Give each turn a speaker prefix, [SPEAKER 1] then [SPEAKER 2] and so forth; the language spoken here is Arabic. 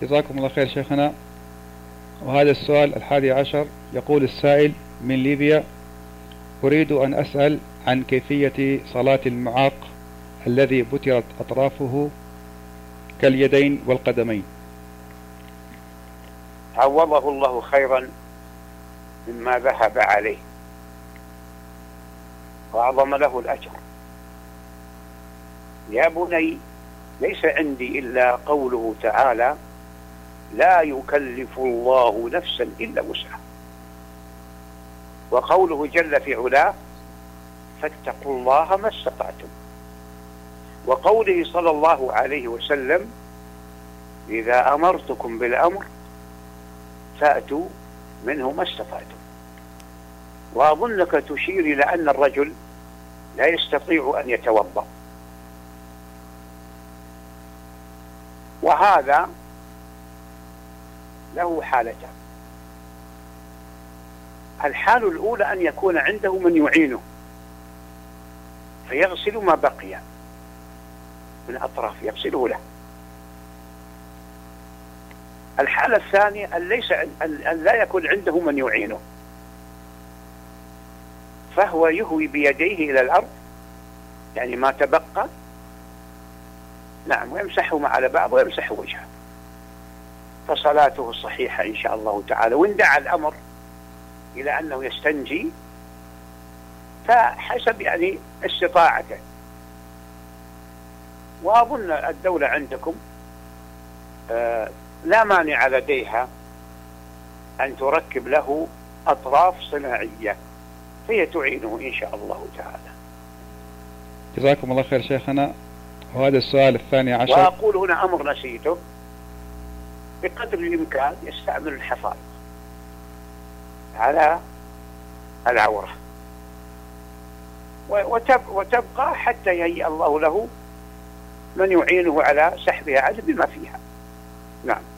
[SPEAKER 1] جزاكم الله خير شيخنا. وهذا السؤال 11 يقول السائل من ليبيا: أريد أن أسأل عن كيفية صلاة المعاق الذي بترت أطرافه كاليدين والقدمين.
[SPEAKER 2] عوضه الله خيرا مما ذهب عليه وأعظم له الأجر. يا بني، ليس عندي إلا قوله تعالى: لا يكلف الله نفسا إلا وسعها، وقوله جل في علاه: فاتقوا الله ما استطعتم، وقوله صلى الله عليه وسلم: إذا أمرتكم بالأمر فأتوا منه ما استطعتم. وأظنك تشير إلى أن الرجل لا يستطيع أن يتوضأ، وهذا له حالتان. الحالة الأولى أن يكون عنده من يعينه فيغسل ما بقي من أطراف، يغسله له. الحالة الثانية أن لا يكون عنده من يعينه، فهو يهوي بيديه إلى الأرض، يعني ما تبقى، نعم، ويمسحهما على بعض ويمسح وجهه، فصلاته صحيحة إن شاء الله تعالى. وإن دعا الأمر إلى أنه يستنجي فحسب يعني استطاعته. وأظن الدولة عندكم لا مانع لديها أن تركب له أطراف صناعية، هي تعينه إن شاء الله تعالى.
[SPEAKER 1] جزاكم الله خير شيخنا. وهذا السؤال 12.
[SPEAKER 2] وأقول هنا أمر نسيته: بقدر الإمكان يستعمل الحفاظ على العورة، وتبقى حتى يهيئ الله له من يعينه على سحبها عنه بما فيها. نعم.